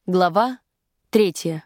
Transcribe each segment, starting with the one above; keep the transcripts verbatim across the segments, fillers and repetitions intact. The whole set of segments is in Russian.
Глава третья.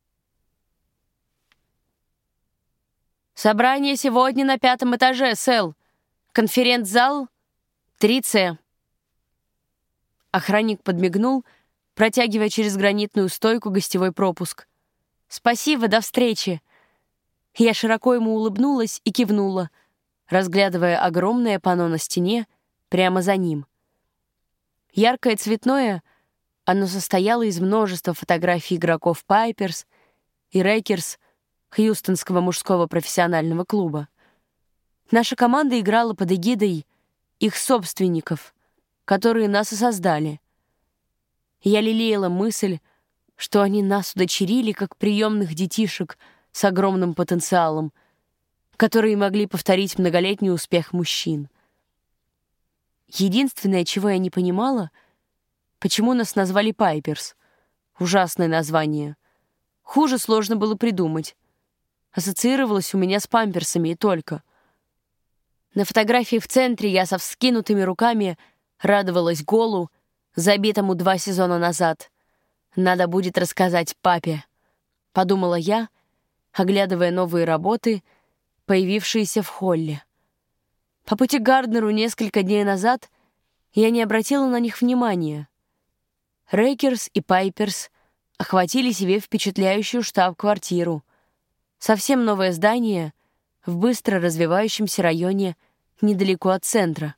Собрание сегодня на пятом этаже, Сэл. Конференц-зал три С. Охранник подмигнул, протягивая через гранитную стойку гостевой пропуск. «Спасибо, до встречи!» Я широко ему улыбнулась и кивнула, разглядывая огромное панно на стене прямо за ним. Яркое цветное, оно состояло из множества фотографий игроков Пайперс и Рейкерс, Хьюстонского мужского профессионального клуба. Наша команда играла под эгидой их собственников, которые нас и создали. Я лелеяла мысль, что они нас удочерили как приемных детишек с огромным потенциалом, которые могли повторить многолетний успех мужчин. Единственное, чего я не понимала, почему нас назвали Пайперс. Ужасное название. Хуже сложно было придумать. Ассоциировалось у меня с памперсами и только. На фотографии в центре я со вскинутыми руками радовалась голу, забитому два сезона назад. Надо будет рассказать папе, подумала я, оглядывая новые работы, появившиеся в холле. По пути к Гарднеру несколько дней назад я не обратила на них внимания. Рейкерс и Пайперс охватили себе впечатляющую штаб-квартиру. Совсем новое здание в быстро развивающемся районе недалеко от центра.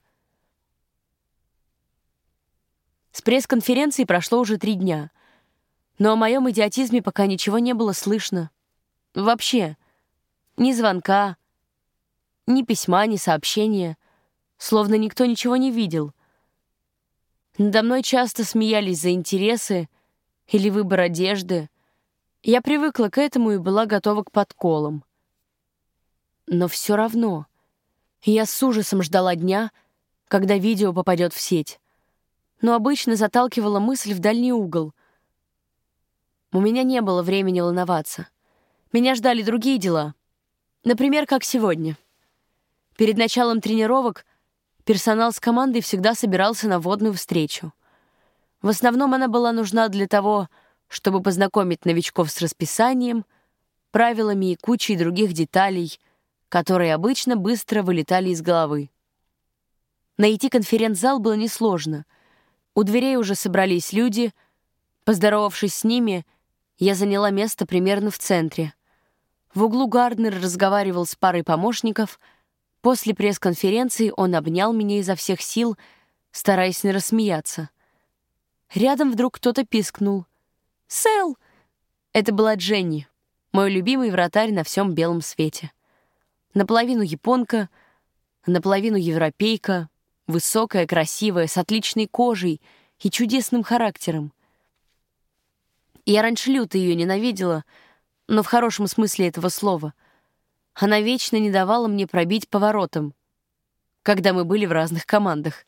С пресс-конференции прошло уже три дня, но о моем идиотизме пока ничего не было слышно. Вообще, ни звонка, ни письма, ни сообщения, словно никто ничего не видел. Надо мной часто смеялись за интересы или выбор одежды. Я привыкла к этому и была готова к подколам. Но все равно я с ужасом ждала дня, когда видео попадет в сеть. Но обычно заталкивала мысль в дальний угол. У меня не было времени волноваться. Меня ждали другие дела. Например, как сегодня. Перед началом тренировок персонал с командой всегда собирался на водную встречу. В основном она была нужна для того, чтобы познакомить новичков с расписанием, правилами и кучей других деталей, которые обычно быстро вылетали из головы. Найти конференц-зал было несложно. У дверей уже собрались люди. Поздоровавшись с ними, я заняла место примерно в центре. В углу Гарднер разговаривал с парой помощников. После пресс-конференции он обнял меня изо всех сил, стараясь не рассмеяться. Рядом вдруг кто-то пискнул. «Сэл!» Это была Дженни, мой любимый вратарь на всем белом свете. Наполовину японка, наполовину европейка, высокая, красивая, с отличной кожей и чудесным характером. Я раньше люто ее ненавидела, но в хорошем смысле этого слова. Она вечно не давала мне пробить поворотом, когда мы были в разных командах.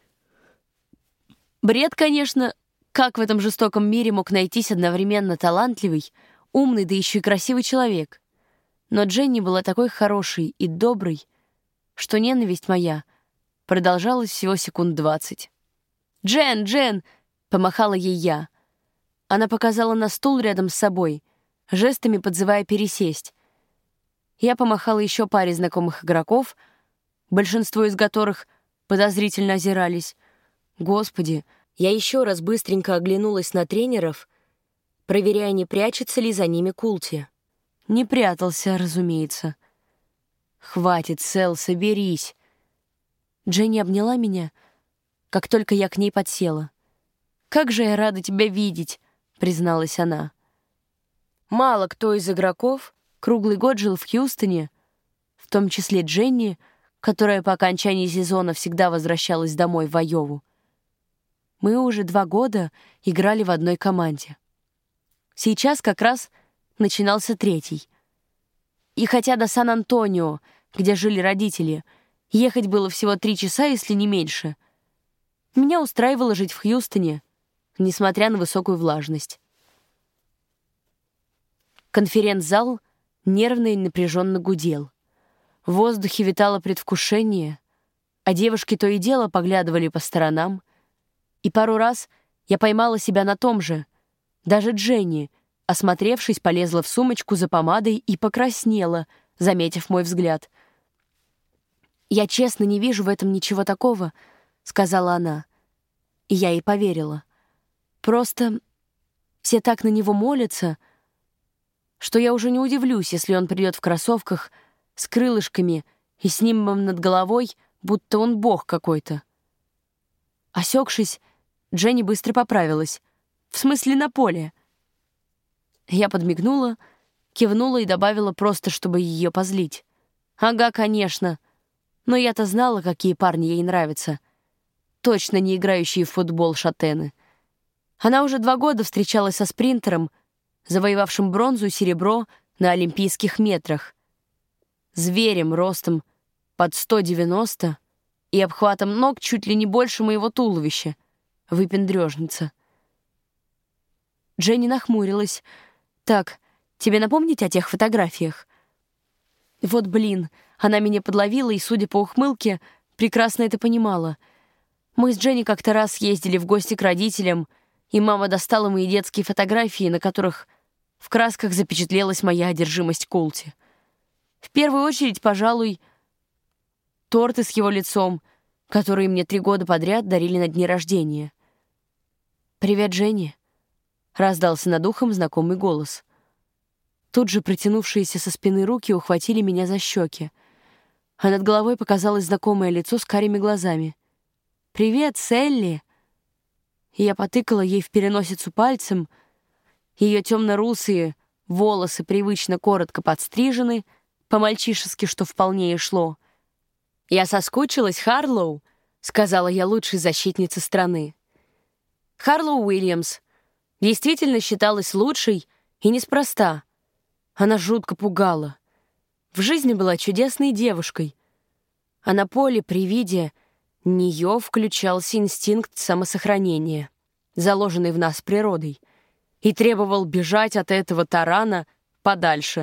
Бред, конечно, как в этом жестоком мире мог найтись одновременно талантливый, умный, да еще и красивый человек. Но Дженни была такой хорошей и доброй, что ненависть моя продолжалась всего секунд двадцать. «Джен, Джен!» — помахала ей я. Она показала на стул рядом с собой, жестами подзывая пересесть. Я помахала еще паре знакомых игроков, большинство из которых подозрительно озирались. Господи, я еще раз быстренько оглянулась на тренеров, проверяя, не прячется ли за ними Култи. Не прятался, разумеется. «Хватит, Сэл, соберись». Дженни обняла меня, как только я к ней подсела. «Как же я рада тебя видеть», — призналась она. Мало кто из игроков круглый год жил в Хьюстоне, в том числе Дженни, которая по окончании сезона всегда возвращалась домой в Айову. Мы уже два года играли в одной команде. Сейчас как раз начинался третий. И хотя до Сан-Антонио, где жили родители, ехать было всего три часа, если не меньше, меня устраивало жить в Хьюстоне, несмотря на высокую влажность. Конференц-зал нервно и напряженно гудел. В воздухе витало предвкушение, а девушки то и дело поглядывали по сторонам, и пару раз я поймала себя на том же, Даже Дженни, осмотревшись, полезла в сумочку за помадой и покраснела, заметив мой взгляд. «Я честно не вижу в этом ничего такого», — сказала она. И я ей поверила. «Просто все так на него молятся, что я уже не удивлюсь, если он придет в кроссовках с крылышками и с нимбом над головой, будто он бог какой-то». Осекшись, Дженни быстро поправилась. «В смысле, на поле?» Я подмигнула, кивнула и добавила просто, чтобы ее позлить. «Ага, конечно. Но я-то знала, какие парни ей нравятся. Точно не играющие в футбол шатены». Она уже два года встречалась со спринтером, завоевавшим бронзу и серебро на олимпийских метрах. Зверем ростом под сто девяносто и обхватом ног чуть ли не больше моего туловища. Выпендрежница. Дженни нахмурилась. «Так, тебе напомнить о тех фотографиях?» Вот блин, она меня подловила и, судя по ухмылке, прекрасно это понимала. Мы с Дженни как-то раз ездили в гости к родителям, и мама достала мои детские фотографии, на которых в красках запечатлелась моя одержимость Култи. В первую очередь, пожалуй, торты с его лицом, которые мне три года подряд дарили на дни рождения. «Привет, Дженни», — раздался над ухом знакомый голос. Тут же протянувшиеся со спины руки ухватили меня за щеки, а над головой показалось знакомое лицо с карими глазами. «Привет, Селли!» И я потыкала ей в переносицу пальцем. Ее темно-русые волосы привычно коротко подстрижены, по-мальчишески, что вполне и шло. «Я соскучилась, Харлоу», — сказала я лучшей защитнице страны. Харлоу Уильямс действительно считалась лучшей, и неспроста. Она жутко пугала. В жизни была чудесной девушкой, а на поле при виде нее включался инстинкт самосохранения, заложенный в нас природой, и требовал бежать от этого тарана подальше.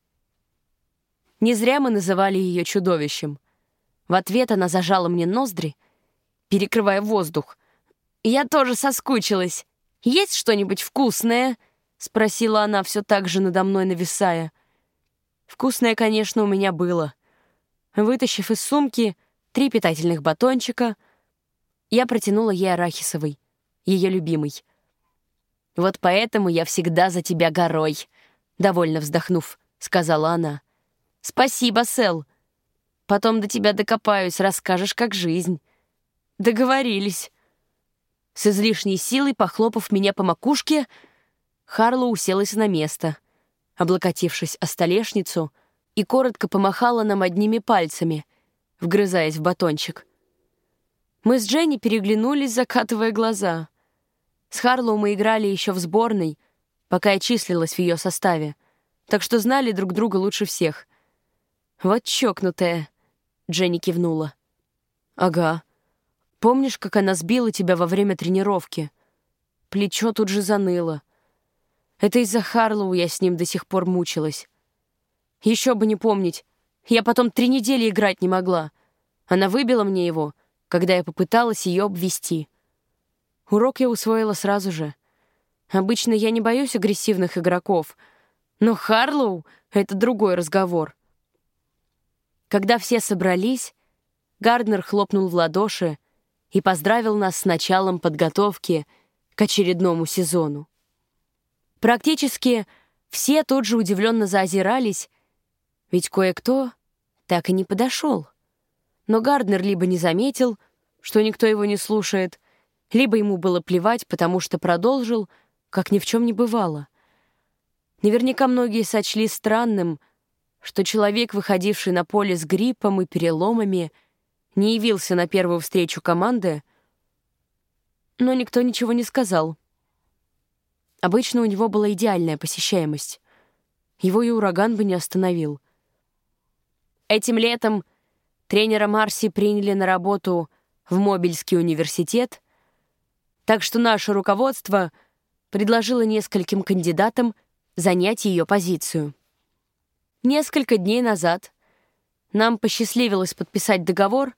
Не зря мы называли ее чудовищем. В ответ она зажала мне ноздри, перекрывая воздух. «Я тоже соскучилась. Есть что-нибудь вкусное?» — спросила она, все так же надо мной нависая. Вкусное, конечно, у меня было. Вытащив из сумки три питательных батончика, я протянула ей арахисовый, ее любимый. «Вот поэтому я всегда за тебя горой», — довольно вздохнув, сказала она. «Спасибо, Сэл. Потом до тебя докопаюсь, расскажешь, как жизнь». «Договорились». С излишней силой, похлопав меня по макушке, Харлоу уселась на место, облокотившись о столешницу, и коротко помахала нам одними пальцами, вгрызаясь в батончик. Мы с Дженни переглянулись, закатывая глаза. С Харлоу мы играли еще в сборной, пока я числилась в ее составе, так что знали друг друга лучше всех. «Вот чокнутая», — Дженни кивнула. «Ага. Помнишь, как она сбила тебя во время тренировки? Плечо тут же заныло. Это из-за Харлоу я с ним до сих пор мучилась. Еще бы не помнить. Я потом три недели играть не могла. Она выбила мне его, когда я попыталась ее обвести. Урок я усвоила сразу же. Обычно я не боюсь агрессивных игроков, но Харлоу — это другой разговор». Когда все собрались, Гарднер хлопнул в ладоши и поздравил нас с началом подготовки к очередному сезону. Практически все тут же удивленно заозирались, ведь кое-кто так и не подошел. Но Гарднер либо не заметил, что никто его не слушает, либо ему было плевать, потому что продолжил, как ни в чем не бывало. Наверняка многие сочли странным, что человек, выходивший на поле с гриппом и переломами, не явился на первую встречу команды, но никто ничего не сказал. Обычно у него была идеальная посещаемость. Его и ураган бы не остановил. Этим летом тренера Марси приняли на работу в Мобильский университет, так что наше руководство предложило нескольким кандидатам занять ее позицию. Несколько дней назад нам посчастливилось подписать договор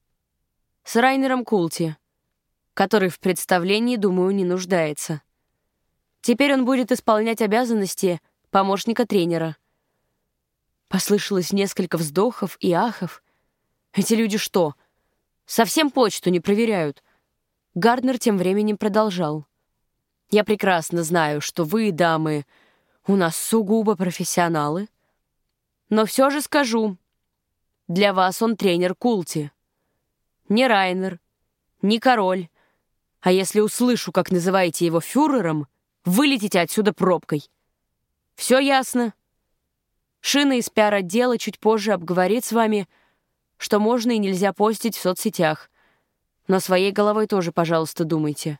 с Райнером Култи, который в представлении, думаю, не нуждается. Теперь он будет исполнять обязанности помощника тренера. Послышалось несколько вздохов и ахов. Эти люди что, совсем почту не проверяют? Гарднер тем временем продолжал. Я прекрасно знаю, что вы, дамы, у нас сугубо профессионалы. Но все же скажу, для вас он тренер Култи. Не Райнер, не король. А если услышу, как называете его фюрером, вылетите отсюда пробкой. Все ясно? Шина из пиар-отдела чуть позже обговорит с вами, что можно и нельзя постить в соцсетях. Но своей головой тоже, пожалуйста, думайте.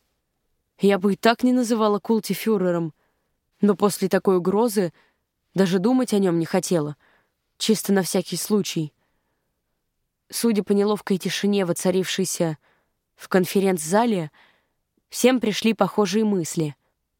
Я бы и так не называла Култи фюрером, но после такой угрозы даже думать о нем не хотела, чисто на всякий случай. Судя по неловкой тишине, воцарившейся в конференц-зале, всем пришли похожие мысли.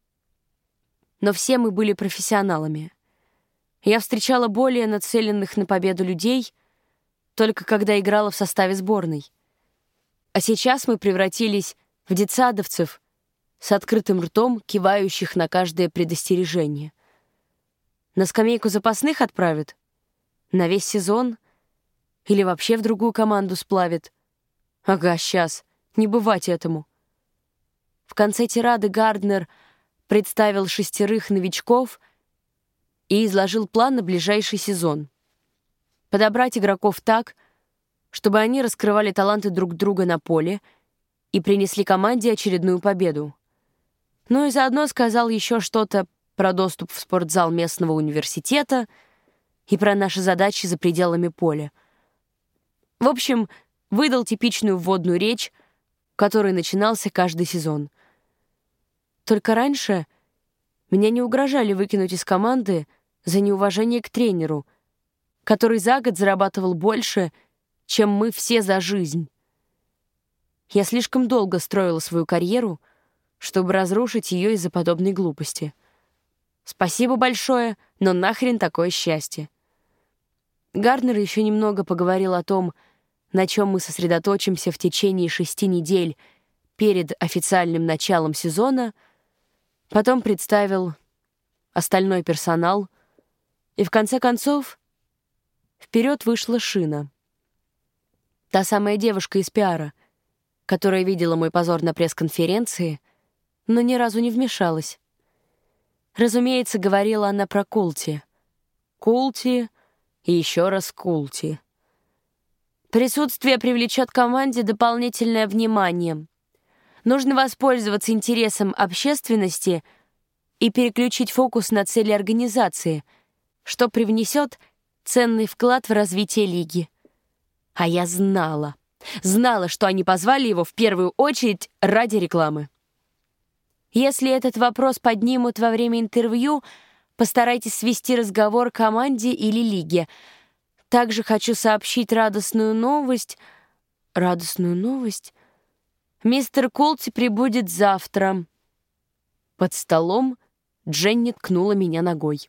Но все мы были профессионалами. Я встречала более нацеленных на победу людей, только когда играла в составе сборной. А сейчас мы превратились в детсадовцев с открытым ртом, кивающих на каждое предостережение. На скамейку запасных отправят? На весь сезон? Или вообще в другую команду сплавят? Ага, сейчас. Не бывать этому. В конце тирады Гарднер представил шестерых новичков и изложил план на ближайший сезон. Подобрать игроков так, чтобы они раскрывали таланты друг друга на поле и принесли команде очередную победу. Ну и заодно сказал еще что-то про доступ в спортзал местного университета и про наши задачи за пределами поля. В общем, выдал типичную вводную речь, который начинался каждый сезон. Только раньше меня не угрожали выкинуть из команды за неуважение к тренеру, который за год зарабатывал больше, чем мы все за жизнь. Я слишком долго строила свою карьеру, чтобы разрушить ее из-за подобной глупости. Спасибо большое, но нахрен такое счастье. Гарднер еще немного поговорил о том, на чем мы сосредоточимся в течение шести недель перед официальным началом сезона, потом представил остальной персонал, и в конце концов вперед вышла Шина. Та самая девушка из пиара, которая видела мой позор на пресс-конференции, но ни разу не вмешалась. Разумеется, говорила она про Култи. Култи и еще раз Култи. Присутствие привлечет команде дополнительное внимание. Нужно воспользоваться интересом общественности и переключить фокус на цели организации, что привнесет ценный вклад в развитие лиги. А я знала, знала, что они позвали его в первую очередь ради рекламы. Если этот вопрос поднимут во время интервью, постарайтесь свести разговор к команде или лиге. Также хочу сообщить радостную новость. Радостную новость? Мистер Култи прибудет завтра. Под столом Дженни ткнула меня ногой.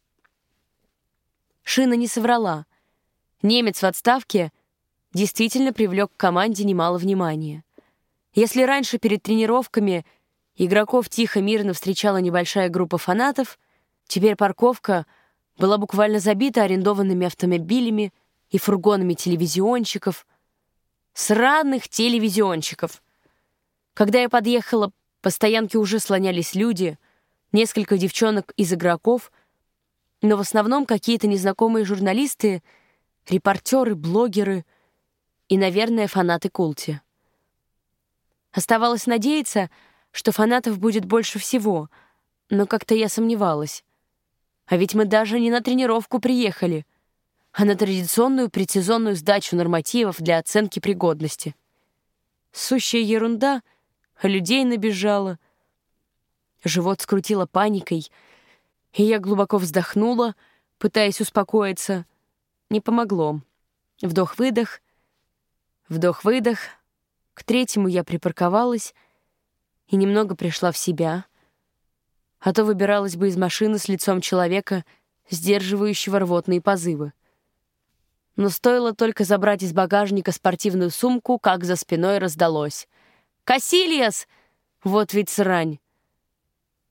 Шина не соврала. Немец в отставке действительно привлек к команде немало внимания. Если раньше перед тренировками игроков тихо-мирно встречала небольшая группа фанатов, теперь парковка была буквально забита арендованными автомобилями и фургонами телевизионщиков. Сраных телевизионщиков. Когда я подъехала, по стоянке уже слонялись люди, несколько девчонок из игроков, но в основном какие-то незнакомые журналисты, репортеры, блогеры и, наверное, фанаты Култи. Оставалось надеяться, что фанатов будет больше всего, но как-то я сомневалась. А ведь мы даже не на тренировку приехали, а на традиционную предсезонную сдачу нормативов для оценки пригодности. Сущая ерунда, а людей набежало. Живот скрутило паникой, и я глубоко вздохнула, пытаясь успокоиться. Не помогло. Вдох-выдох, вдох-выдох. К третьему я припарковалась и немного пришла в себя, а то выбиралась бы из машины с лицом человека, сдерживающего рвотные позывы. Но стоило только забрать из багажника спортивную сумку, как за спиной раздалось: «Касильяс! Вот ведь срань!»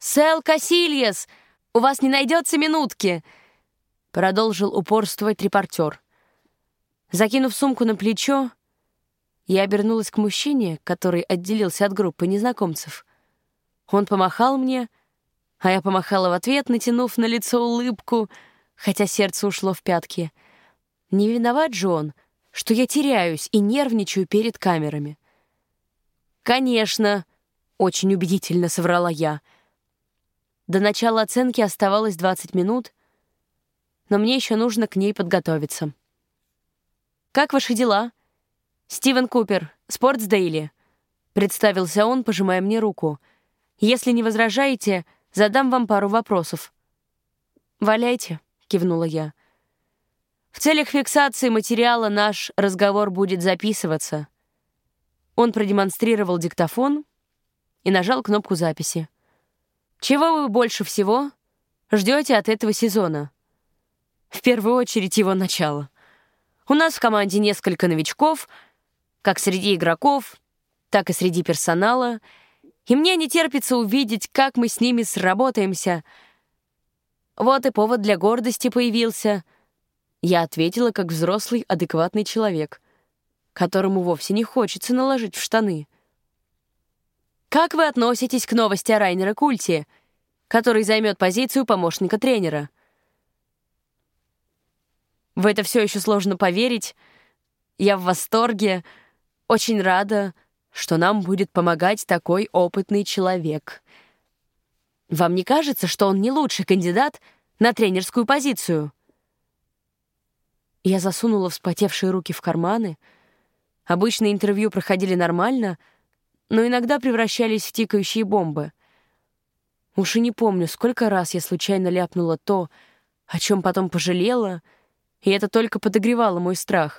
«Сэл Касильес, у вас не найдется минутки!» Продолжил упорствовать репортер. Закинув сумку на плечо, я обернулась к мужчине, который отделился от группы незнакомцев. Он помахал мне, а я помахала в ответ, натянув на лицо улыбку, хотя сердце ушло в пятки. Не виноват же он, что я теряюсь и нервничаю перед камерами. «Конечно», — очень убедительно соврала я. До начала оценки оставалось двадцать минут, но мне еще нужно к ней подготовиться. «Как ваши дела?» «Стивен Купер, Sports Daily», — представился он, пожимая мне руку. «Если не возражаете, задам вам пару вопросов». «Валяйте», — кивнула я. «В целях фиксации материала наш разговор будет записываться». Он продемонстрировал диктофон и нажал кнопку записи. «Чего вы больше всего ждете от этого сезона?» «В первую очередь его начало. У нас в команде несколько новичков, как среди игроков, так и среди персонала, и мне не терпится увидеть, как мы с ними сработаемся. Вот и повод для гордости появился». Я ответила, как взрослый, адекватный человек, которому вовсе не хочется наложить в штаны. «Как вы относитесь к новости о Райнере Культе, который займет позицию помощника тренера?» В это все еще сложно поверить. Я в восторге, очень рада, что нам будет помогать такой опытный человек. Вам не кажется, что он не лучший кандидат на тренерскую позицию? Я засунула вспотевшие руки в карманы. Обычно интервью проходили нормально, но иногда превращались в тикающие бомбы. Уж и не помню, сколько раз я случайно ляпнула то, о чем потом пожалела, и это только подогревало мой страх.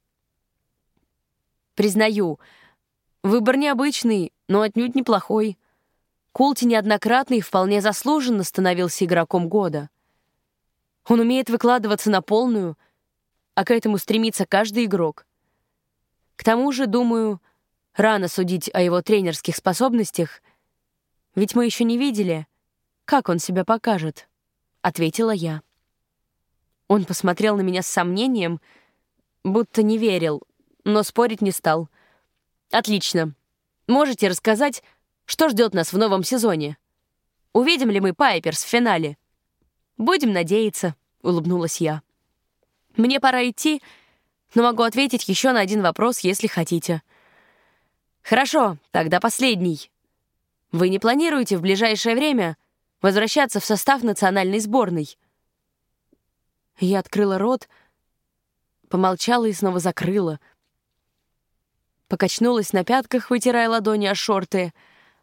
Признаю, выбор необычный, но отнюдь неплохой. Култи неоднократно и вполне заслуженно становился игроком года. Он умеет выкладываться на полную, а к этому стремится каждый игрок. К тому же, думаю, рано судить о его тренерских способностях, ведь мы еще не видели, как он себя покажет, — ответила я. Он посмотрел на меня с сомнением, будто не верил, но спорить не стал. «Отлично. Можете рассказать, что ждет нас в новом сезоне? Увидим ли мы Пайперс в финале?» «Будем надеяться», — улыбнулась я. «Мне пора идти, но могу ответить еще на один вопрос, если хотите». «Хорошо, тогда последний. Вы не планируете в ближайшее время возвращаться в состав национальной сборной?» Я открыла рот, помолчала и снова закрыла. Покачнулась на пятках, вытирая ладони о шорты.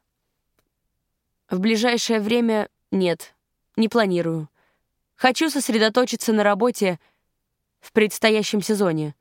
В ближайшее время нет, не планирую. Хочу сосредоточиться на работе в предстоящем сезоне.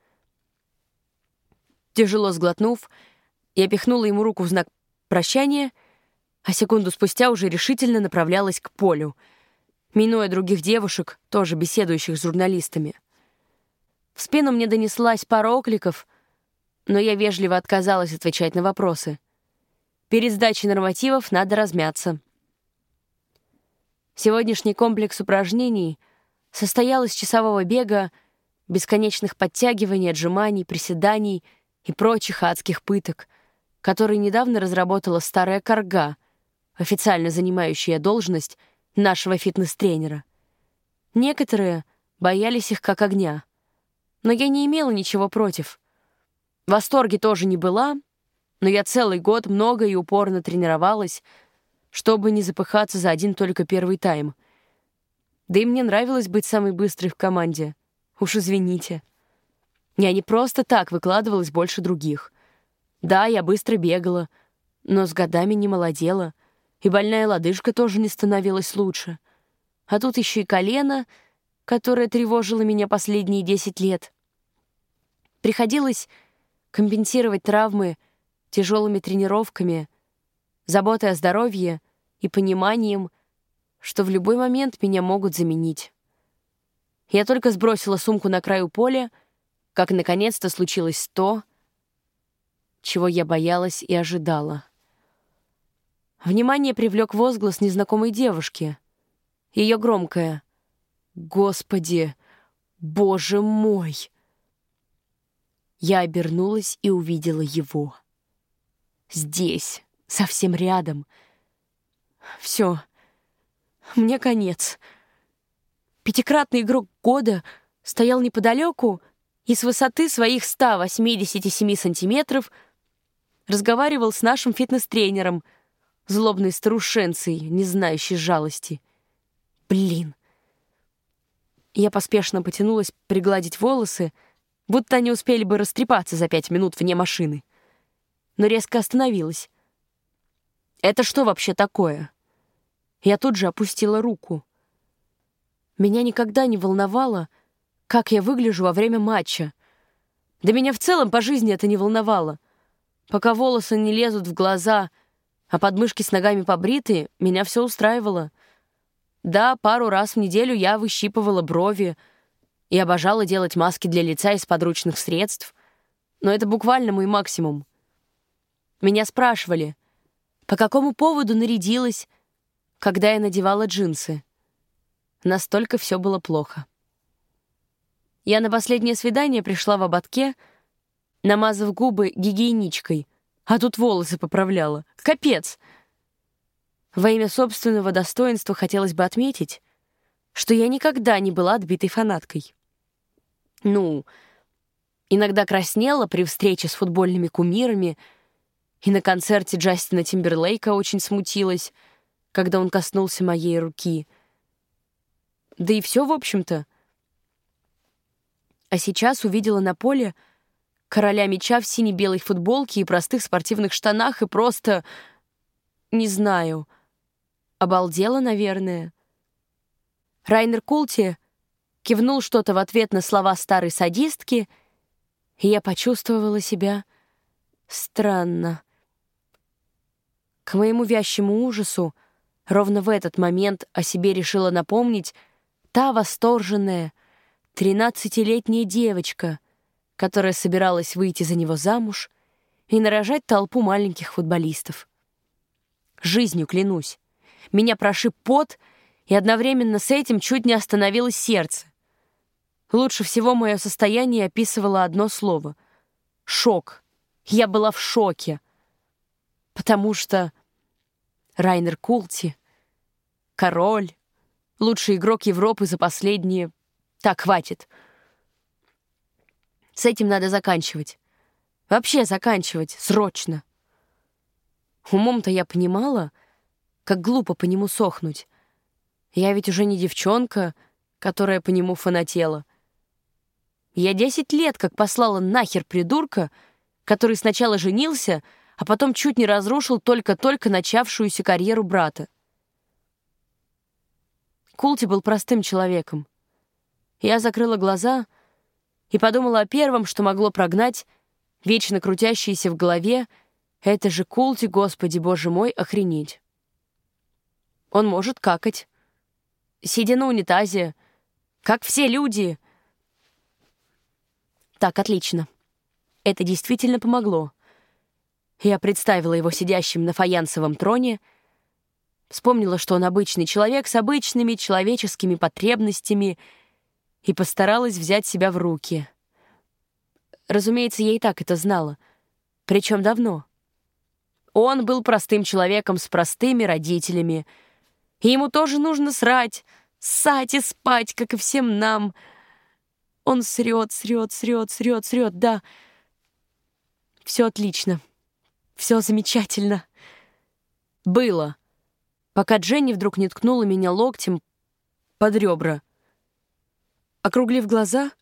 Тяжело сглотнув, я пихнула ему руку в знак прощания, а секунду спустя уже решительно направлялась к полю, минуя других девушек, тоже беседующих с журналистами. В спину мне донеслась пара окликов, но я вежливо отказалась отвечать на вопросы. Перед сдачей нормативов надо размяться. Сегодняшний комплекс упражнений состоял из часового бега, бесконечных подтягиваний, отжиманий, приседаний и прочих адских пыток, которые недавно разработала старая корга, официально занимающая должность нашего фитнес-тренера. Некоторые боялись их как огня, но я не имела ничего против. В восторге тоже не была, но я целый год много и упорно тренировалась, чтобы не запыхаться за один только первый тайм. Да и мне нравилось быть самой быстрой в команде. Уж извините. Я не просто так выкладывалась больше других. Да, я быстро бегала, но с годами не молодела, и больная лодыжка тоже не становилась лучше. А тут еще и колено, которое тревожило меня последние десять лет. Приходилось компенсировать травмы тяжелыми тренировками, заботой о здоровье и пониманием, что в любой момент меня могут заменить. Я только сбросила сумку на краю поля, как наконец-то случилось то, чего я боялась и ожидала. Внимание привлек возглас незнакомой девушки. Ее громкое «Господи, Боже мой!». Я обернулась и увидела его. Здесь, совсем рядом. Все, мне конец. Пятикратный игрок года стоял неподалеку и с высоты своих ста восьмидесяти семи сантиметров разговаривал с нашим фитнес-тренером, злобной старушенцей, не знающей жалости. Блин. Я поспешно потянулась пригладить волосы, будто они успели бы растрепаться за пять минут вне машины. Но резко остановилась. «Это что вообще такое?» Я тут же опустила руку. Меня никогда не волновало, как я выгляжу во время матча. Да меня в целом по жизни это не волновало. Пока волосы не лезут в глаза, а подмышки с ногами побриты, меня все устраивало. Да, пару раз в неделю я выщипывала брови и обожала делать маски для лица из подручных средств, но это буквально мой максимум. Меня спрашивали, по какому поводу нарядилась, когда я надевала джинсы. Настолько все было плохо. Я на последнее свидание пришла в ободке, намазав губы гигиеничкой, а тут волосы поправляла. Капец! Во имя собственного достоинства хотелось бы отметить, что я никогда не была отбитой фанаткой. Ну, иногда краснела при встрече с футбольными кумирами, и на концерте Джастина Тимберлейка очень смутилась, когда он коснулся моей руки. Да и все, в общем-то. А сейчас увидела на поле короля мяча в сине-белой футболке и простых спортивных штанах и просто... не знаю. Обалдела, наверное. Райнер Култи кивнул что-то в ответ на слова старой садистки, и я почувствовала себя странно. К моему вящему ужасу ровно в этот момент о себе решила напомнить та восторженная тринадцатилетняя девочка, которая собиралась выйти за него замуж и нарожать толпу маленьких футболистов. Жизнью клянусь, меня прошиб пот, и одновременно с этим чуть не остановилось сердце. Лучше всего мое состояние описывало одно слово — шок. Я была в шоке, потому что Райнер Култи, король, лучший игрок Европы за последние... Так, хватит. С этим надо заканчивать. Вообще заканчивать, срочно. Умом-то я понимала, как глупо по нему сохнуть. Я ведь уже не девчонка, которая по нему фанатела. Я десять лет как послала нахер придурка, который сначала женился, а потом чуть не разрушил только-только начавшуюся карьеру брата. Култи был простым человеком. Я закрыла глаза и подумала о первом, что могло прогнать вечно крутящееся в голове «это же Култи, Господи, Боже мой, охренеть». Он может какать, сидя на унитазе, как все люди. Так, отлично. Это действительно помогло. Я представила его сидящим на фаянсовом троне, вспомнила, что он обычный человек с обычными человеческими потребностями, и постаралась взять себя в руки. Разумеется, я и так это знала. Причем давно. Он был простым человеком с простыми родителями. И ему тоже нужно срать, ссать и спать, как и всем нам. Он срет, срет, срет, срет, срет, да. Все отлично. Все замечательно. Было. Пока Дженни вдруг не ткнула меня локтем под ребра. Округлив глаза,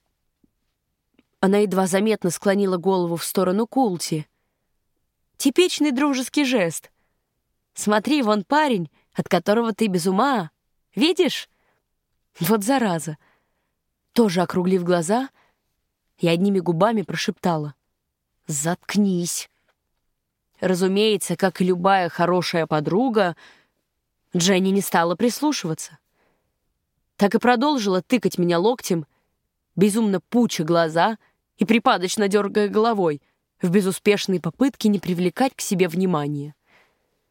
она едва заметно склонила голову в сторону Култи. Типичный дружеский жест. «Смотри, вон парень, от которого ты без ума. Видишь? Вот зараза». Тоже округлив глаза, я одними губами прошептала: «Заткнись». Разумеется, как и любая хорошая подруга, Дженни не стала прислушиваться. Так и продолжила тыкать меня локтем, безумно пуча глаза и припадочно дергая головой в безуспешной попытке не привлекать к себе внимания.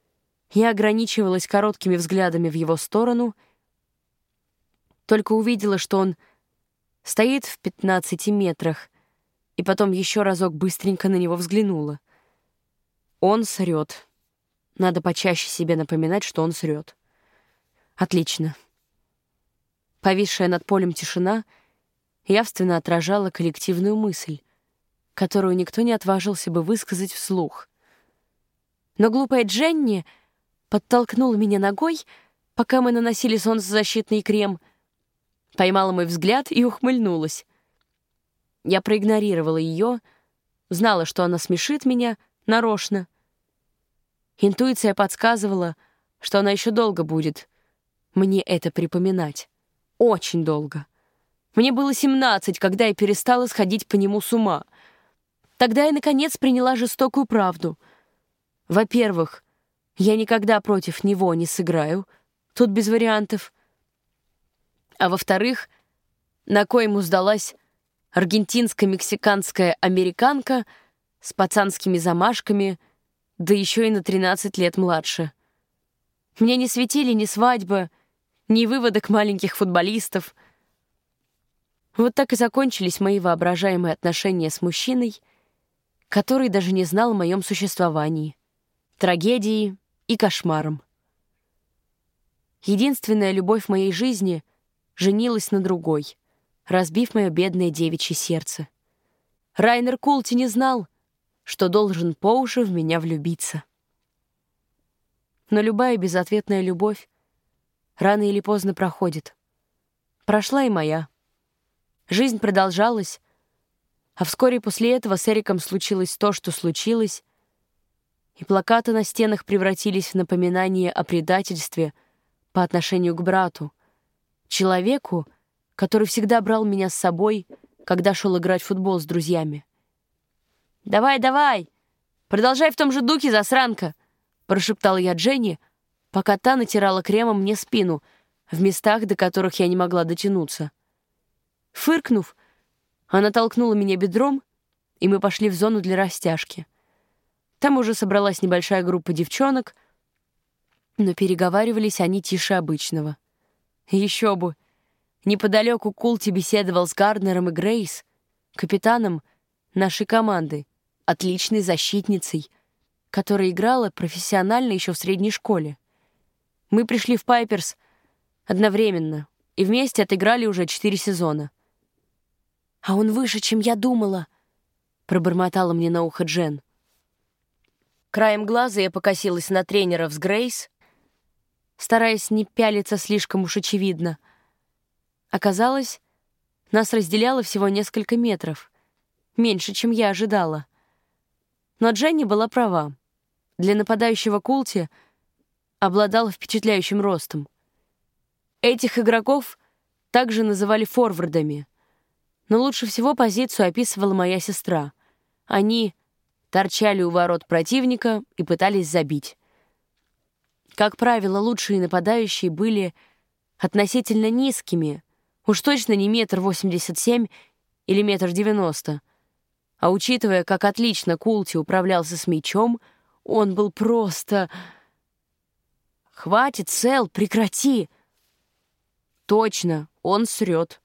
Я ограничивалась короткими взглядами в его сторону, только увидела, что он стоит в пятнадцати метрах, и потом еще разок быстренько на него взглянула. Он срет. Надо почаще себе напоминать, что он срет. Отлично. Повисшая над полем тишина явственно отражала коллективную мысль, которую никто не отважился бы высказать вслух. Но глупая Дженни подтолкнула меня ногой, пока мы наносили солнцезащитный крем, поймала мой взгляд и ухмыльнулась. Я проигнорировала ее, знала, что она смешит меня нарочно. Интуиция подсказывала, что она еще долго будет мне это припоминать. Очень долго. Мне было семнадцать, когда я перестала сходить по нему с ума. Тогда я, наконец, приняла жестокую правду. Во-первых, я никогда против него не сыграю. Тут без вариантов. А во-вторых, на кой ему сдалась аргентинско-мексиканская американка с пацанскими замашками, да еще и на тринадцать лет младше. Мне не светили ни свадьба, ни выводок маленьких футболистов. Вот так и закончились мои воображаемые отношения с мужчиной, который даже не знал о моем существовании, трагедией и кошмаром. Единственная любовь в моей жизни женилась на другой, разбив мое бедное девичье сердце. Райнер Култи не знал, что должен по уши в меня влюбиться. Но любая безответная любовь рано или поздно проходит. Прошла и моя. Жизнь продолжалась, а вскоре после этого с Эриком случилось то, что случилось, и плакаты на стенах превратились в напоминание о предательстве по отношению к брату, человеку, который всегда брал меня с собой, когда шел играть в футбол с друзьями. «Давай, давай! Продолжай в том же духе, засранка!» — прошептала я Дженни, пока та натирала кремом мне спину в местах, до которых я не могла дотянуться. Фыркнув, она толкнула меня бедром, и мы пошли в зону для растяжки. Там уже собралась небольшая группа девчонок, но переговаривались они тише обычного. Еще бы! Неподалеку Култи беседовал с Гарднером и Грейс, капитаном нашей команды, отличной защитницей, которая играла профессионально еще в средней школе. Мы пришли в Пайперс одновременно и вместе отыграли уже четыре сезона. «А он выше, чем я думала», — пробормотала мне на ухо Джен. Краем глаза я покосилась на тренеров с Грейс, стараясь не пялиться слишком уж очевидно. Оказалось, нас разделяло всего несколько метров, меньше, чем я ожидала. Но Дженни была права. Для нападающего Култи обладал впечатляющим ростом. Этих игроков также называли форвардами, но лучше всего позицию описывала моя сестра. Они торчали у ворот противника и пытались забить. Как правило, лучшие нападающие были относительно низкими, уж точно не метр восемьдесят семь или метр девяносто. А учитывая, как отлично Култи управлялся с мячом, он был просто... «Хватит, Сэл, прекрати!» «Точно, он срет».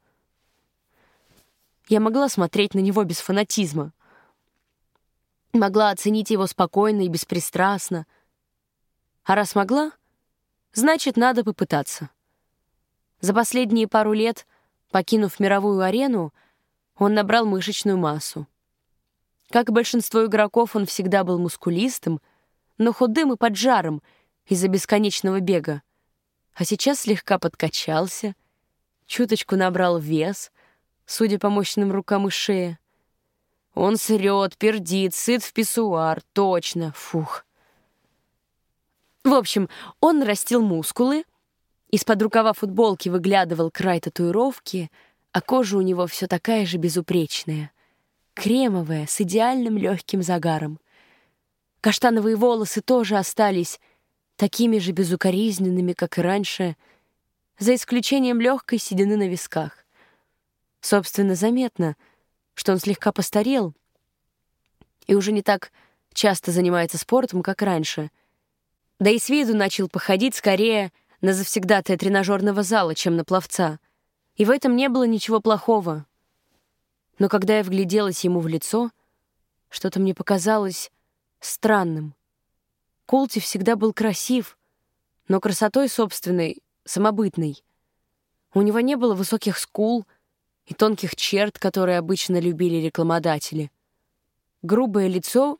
Я могла смотреть на него без фанатизма. Могла оценить его спокойно и беспристрастно. А раз могла, значит, надо попытаться. За последние пару лет, покинув мировую арену, он набрал мышечную массу. Как и большинство игроков, он всегда был мускулистым, но худым и поджаром из-за бесконечного бега. А сейчас слегка подкачался, чуточку набрал вес, судя по мощным рукам и шее. Он срет, пердит, сыт в писсуар, точно, фух. В общем, он нарастил мускулы, из-под рукава футболки выглядывал край татуировки, а кожа у него все такая же безупречная, кремовая, с идеальным легким загаром. Каштановые волосы тоже остались такими же безукоризненными, как и раньше, за исключением легкой седины на висках. Собственно, заметно, что он слегка постарел и уже не так часто занимается спортом, как раньше. Да и с виду начал походить скорее на завсегдатая тренажерного зала, чем на пловца. И в этом не было ничего плохого. Но когда я вгляделась ему в лицо, что-то мне показалось странным. Култи всегда был красив, но красотой собственной, самобытной. У него не было высоких скул и тонких черт, которые обычно любили рекламодатели. Грубое лицо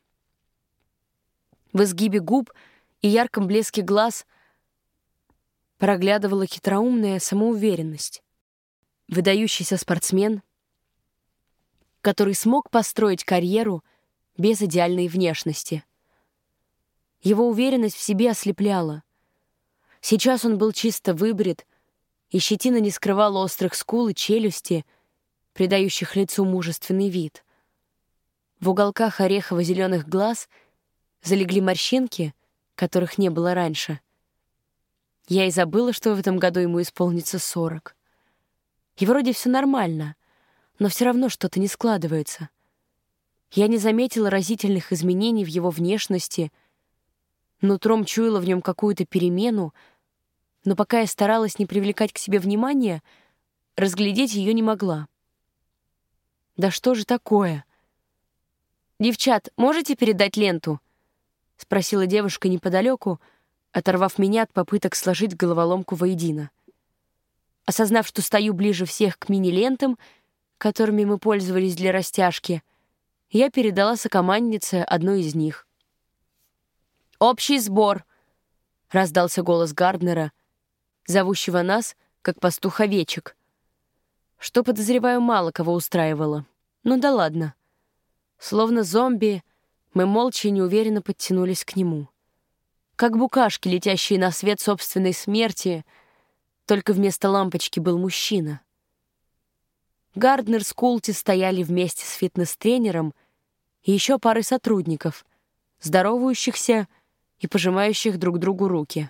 в изгибе губ и ярком блеске глаз проглядывала хитроумная самоуверенность. Выдающийся спортсмен, который смог построить карьеру без идеальной внешности. Его уверенность в себе ослепляла. Сейчас он был чисто выбрит, и щетина не скрывала острых скул и челюсти, придающих лицу мужественный вид. В уголках орехово-зеленых глаз залегли морщинки, которых не было раньше. Я и забыла, что в этом году ему исполнится сорок. И вроде все нормально, но все равно что-то не складывается. Я не заметила разительных изменений в его внешности, нутром чуяла в нем какую-то перемену, но пока я старалась не привлекать к себе внимания, разглядеть ее не могла. Да что же такое? «Девчат, можете передать ленту?» — спросила девушка неподалеку, оторвав меня от попыток сложить головоломку воедино. Осознав, что стою ближе всех к мини-лентам, которыми мы пользовались для растяжки, я передала сокоманднице одну из них. «Общий сбор!» — раздался голос Гарднера, зовущего нас, как пастух-овечек. Что, подозреваю, мало кого устраивало. Ну да ладно. Словно зомби, мы молча и неуверенно подтянулись к нему. Как букашки, летящие на свет собственной смерти, только вместо лампочки был мужчина. Гарднер с Култи стояли вместе с фитнес-тренером и еще парой сотрудников, здоровающихся и пожимающих друг другу руки.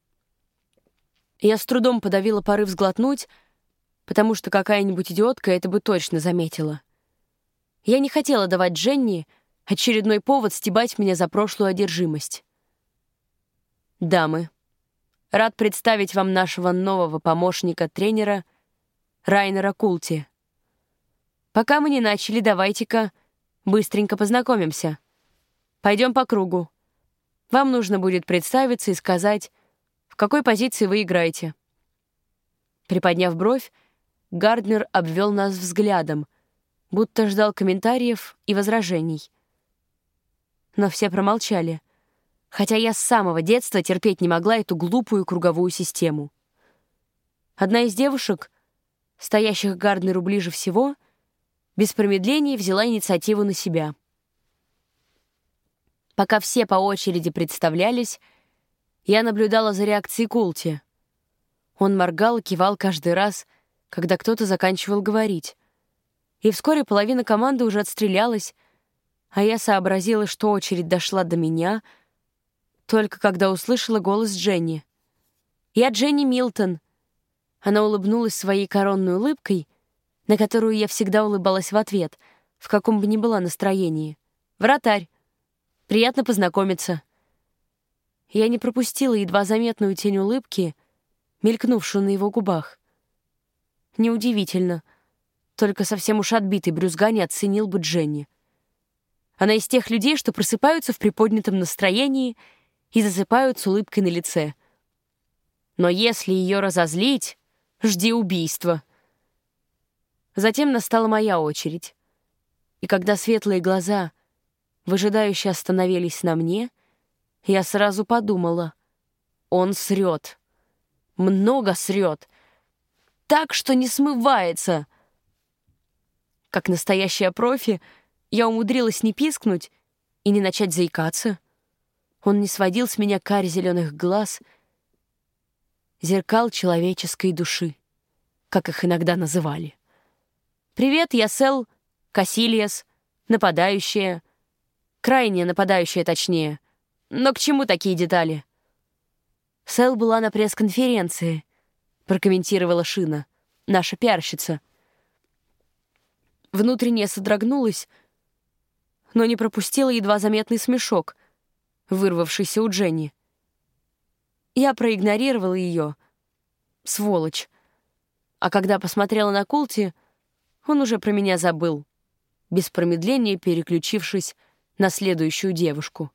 Я с трудом подавила порыв сглотнуть, потому что какая-нибудь идиотка это бы точно заметила. Я не хотела давать Дженни очередной повод стебать меня за прошлую одержимость. «Дамы, рад представить вам нашего нового помощника-тренера Райнера Култи. Пока мы не начали, давайте-ка быстренько познакомимся. Пойдем по кругу. Вам нужно будет представиться и сказать, в какой позиции вы играете». Приподняв бровь, Гарднер обвел нас взглядом, будто ждал комментариев и возражений. Но все промолчали, хотя я с самого детства терпеть не могла эту глупую круговую систему. Одна из девушек, стоящих к Гарднеру ближе всего, без промедления взяла инициативу на себя. Пока все по очереди представлялись, я наблюдала за реакцией Култи. Он моргал и кивал каждый раз, когда кто-то заканчивал говорить. И вскоре половина команды уже отстрелялась, а я сообразила, что очередь дошла до меня, только когда услышала голос Дженни. «Я Дженни Милтон». Она улыбнулась своей коронной улыбкой, на которую я всегда улыбалась в ответ, в каком бы ни была настроении. «Вратарь. Приятно познакомиться». Я не пропустила едва заметную тень улыбки, мелькнувшую на его губах. Неудивительно, только совсем уж отбитый брюзга не оценил бы Дженни. Она из тех людей, что просыпаются в приподнятом настроении и засыпают с улыбкой на лице. Но если ее разозлить, жди убийства. Затем настала моя очередь. И когда светлые глаза выжидающе остановились на мне, я сразу подумала, он срет. Много срет. Так, что не смывается. Как настоящая профи, я умудрилась не пискнуть и не начать заикаться. Он не сводил с меня карь зеленых глаз, зеркал человеческой души, как их иногда называли. «Привет, я Сэл Кассилиас, нападающая. Крайне нападающая, точнее. Но к чему такие детали?» «Сэл была на пресс-конференции», — прокомментировала Шина, наша пиарщица. Внутренне содрогнулась, но не пропустила едва заметный смешок, вырвавшийся у Дженни. Я проигнорировала ее. Сволочь. А когда посмотрела на Култи, он уже про меня забыл, без промедления переключившись на следующую девушку.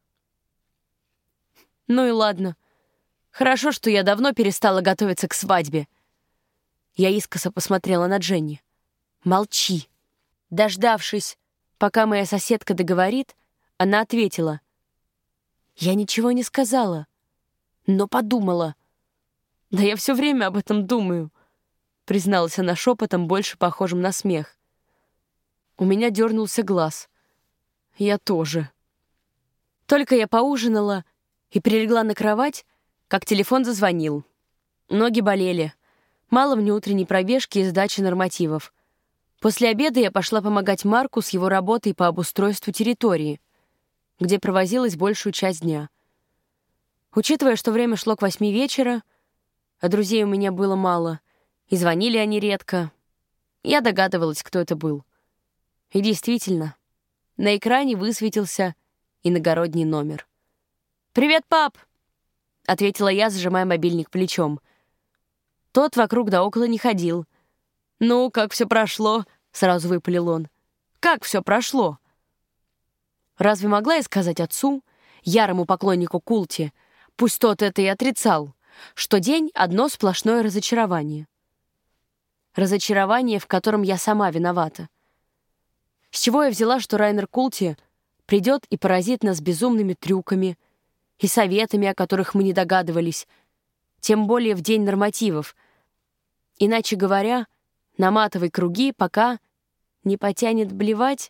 Ну и ладно. Хорошо, что я давно перестала готовиться к свадьбе. Я искоса посмотрела на Дженни. Молчи. Дождавшись, пока моя соседка договорит, она ответила. Я ничего не сказала, но подумала. Да я все время об этом думаю, призналась она шепотом, больше похожим на смех. У меня дернулся глаз. Я тоже. Только я поужинала и прилегла на кровать, как телефон зазвонил. Ноги болели. Мало мне утренней пробежки и сдачи нормативов. После обеда я пошла помогать Марку с его работой по обустройству территории, где провозилась большую часть дня. Учитывая, что время шло к восьми вечера, а друзей у меня было мало, и звонили они редко, я догадывалась, кто это был. И действительно, на экране высветился иногородний номер. «Привет, пап!» — ответила я, сжимая мобильник плечом. Тот вокруг да около не ходил. «Ну, как все прошло?» — сразу выпалил он. «Как все прошло?» Разве могла я сказать отцу, ярому поклоннику Култи, пусть тот это и отрицал, что день — одно сплошное разочарование? Разочарование, в котором я сама виновата. С чего я взяла, что Райнер Култи придет и поразит нас безумными трюками и советами, о которых мы не догадывались, тем более в день нормативов. Иначе говоря, наматывай круги, пока не потянет блевать.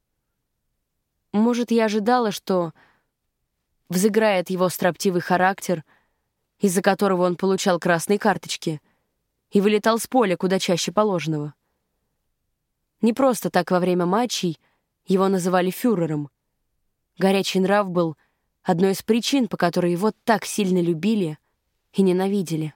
Может, я ожидала, что взыграет его строптивый характер, из-за которого он получал красные карточки, и вылетал с поля куда чаще положенного. Не просто так во время матчей его называли фюрером. Горячий нрав был одной из причин, по которой его так сильно любили и ненавидели.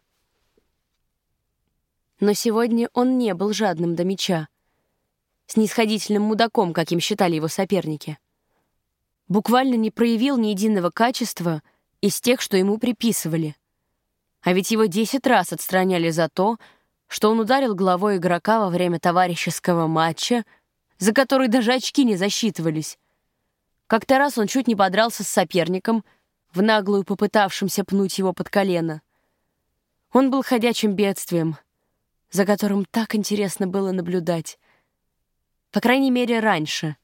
Но сегодня он не был жадным до мяча, снисходительным мудаком, каким считали его соперники. Буквально не проявил ни единого качества из тех, что ему приписывали. А ведь его десять раз отстраняли за то, что он ударил головой игрока во время товарищеского матча, за который даже очки не засчитывались. Как-то раз он чуть не подрался с соперником, в наглую попытавшимся пнуть его под колено. Он был ходячим бедствием, за которым так интересно было наблюдать. По крайней мере, раньше.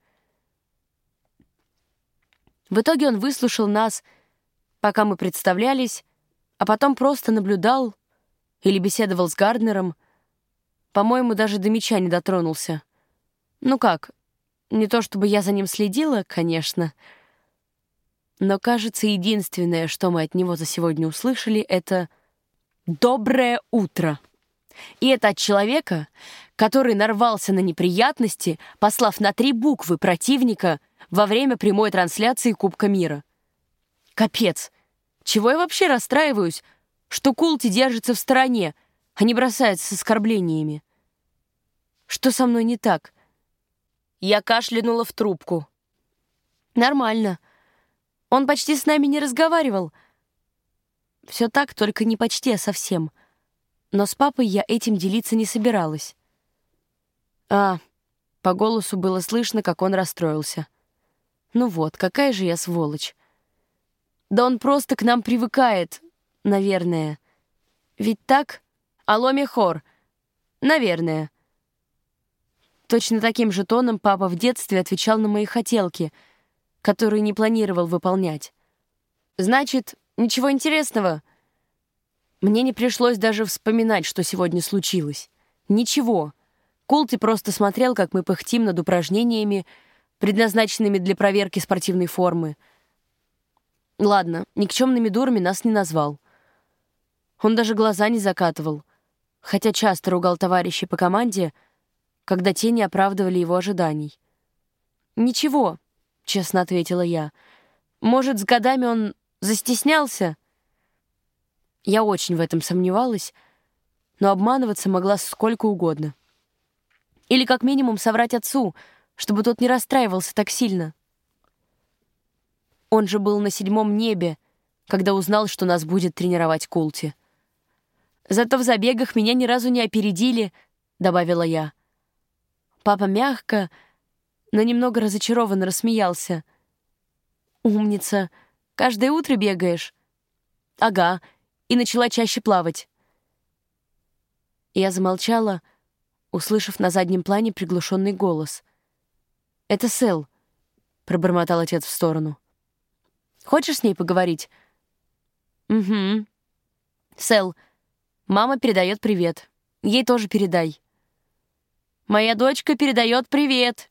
В итоге он выслушал нас, пока мы представлялись, а потом просто наблюдал или беседовал с Гарднером. По-моему, даже до мяча не дотронулся. Ну как, не то чтобы я за ним следила, конечно, но, кажется, единственное, что мы от него за сегодня услышали, это «Доброе утро!». И это от человека, который нарвался на неприятности, послав на три буквы противника во время прямой трансляции Кубка мира. Капец! Чего я вообще расстраиваюсь, что Култи держится в стороне, а не бросается с оскорблениями? Что со мной не так? Я кашлянула в трубку. Нормально. Он почти с нами не разговаривал. Все так, только не почти, а совсем. Но с папой я этим делиться не собиралась. А, по голосу было слышно, как он расстроился. Ну вот, какая же я сволочь. Да он просто к нам привыкает, наверное. Ведь так? Алло, Мехор. Наверное. Точно таким же тоном папа в детстве отвечал на мои хотелки, которые не планировал выполнять. Значит, ничего интересного? Мне не пришлось даже вспоминать, что сегодня случилось. Ничего. Култи просто смотрел, как мы пыхтим над упражнениями, предназначенными для проверки спортивной формы. Ладно, никчемными дурами нас не назвал. Он даже глаза не закатывал, хотя часто ругал товарищей по команде, когда те не оправдывали его ожиданий. «Ничего», — честно ответила я. «Может, с годами он застеснялся?» Я очень в этом сомневалась, но обманываться могла сколько угодно. Или как минимум соврать отцу, чтобы тот не расстраивался так сильно. Он же был на седьмом небе, когда узнал, что нас будет тренировать Култи. «Зато в забегах меня ни разу не опередили», — добавила я. Папа мягко, но немного разочарованно рассмеялся. «Умница! Каждое утро бегаешь?» «Ага, и начала чаще плавать». Я замолчала, услышав на заднем плане приглушенный голос. «Это Сэл», — пробормотал отец в сторону. «Хочешь с ней поговорить?» «Угу. Сэл, мама передает привет. Ей тоже передай». «Моя дочка передает привет».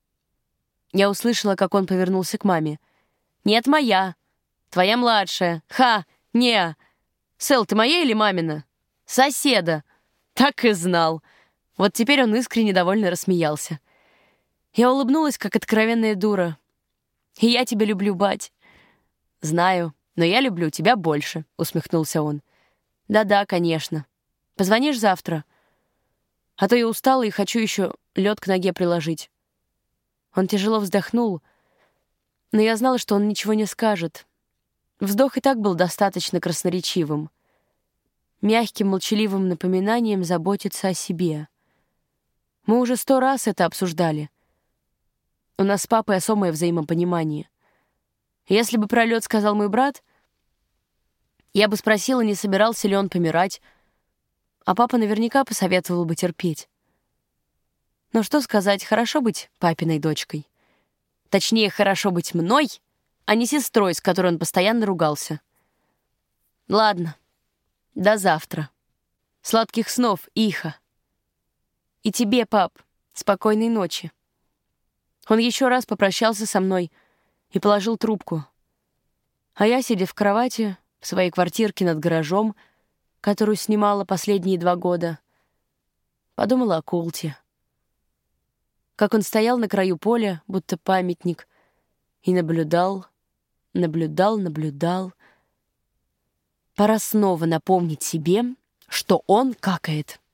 Я услышала, как он повернулся к маме. «Нет, моя. Твоя младшая. Ха, не. Сэл, ты моя или мамина?» «Соседа». Так и знал. Вот теперь он искренне довольно рассмеялся. Я улыбнулась, как откровенная дура. «И я тебя люблю, бать». «Знаю, но я люблю тебя больше», — усмехнулся он. «Да-да, конечно. Позвонишь завтра? А то я устала и хочу еще лед к ноге приложить». Он тяжело вздохнул, но я знала, что он ничего не скажет. Вздох и так был достаточно красноречивым. Мягким, молчаливым напоминанием заботиться о себе. Мы уже сто раз это обсуждали. У нас с папой особое взаимопонимание. Если бы про лед сказал мой брат, я бы спросила, не собирался ли он помирать, а папа наверняка посоветовал бы терпеть. Но что сказать, хорошо быть папиной дочкой. Точнее, хорошо быть мной, а не сестрой, с которой он постоянно ругался. Ладно, до завтра. Сладких снов, Иха. И тебе, пап, спокойной ночи. Он еще раз попрощался со мной и положил трубку. А я, сидя в кровати в своей квартирке над гаражом, которую снимала последние два года, подумала о Култе. Как он стоял на краю поля, будто памятник, и наблюдал, наблюдал, наблюдал. Пора снова напомнить себе, что он какает